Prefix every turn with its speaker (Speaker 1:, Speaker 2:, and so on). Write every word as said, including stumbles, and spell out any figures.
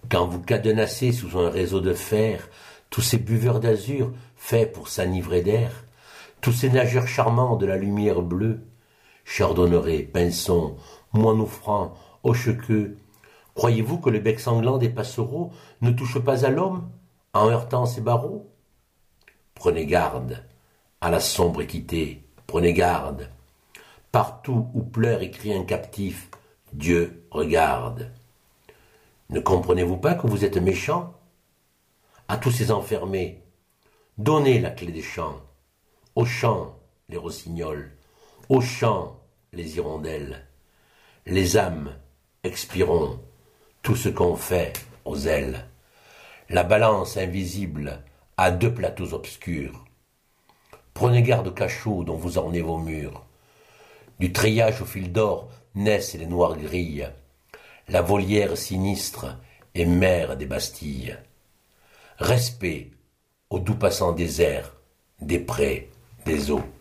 Speaker 1: Quand vous cadenassez sous un réseau de fer tous ces buveurs d'azur faits pour s'enivrer d'air, tous ces nageurs charmants de la lumière bleue, Chardonneret, Pinson, Moineau-Franc, Hochequeux, croyez-vous que le bec sanglant des passereaux ne touche pas à l'homme en heurtant ses barreaux? Prenez garde à la sombre équité, prenez garde. Partout où pleure et crie un captif, Dieu regarde. Ne comprenez-vous pas que vous êtes méchants? À tous ces enfermés, donnez la clé des champs. Aux champs, les rossignols, aux champs, les hirondelles. Les âmes expiront tout ce qu'on fait aux ailes. La balance invisible a deux plateaux obscurs. Prenez garde au cachot dont vous ornez vos murs. Du treillage au fil d'or naissent les noires grilles. La volière sinistre est mère des Bastilles. Respect aux doux passants des airs, des prés, des eaux.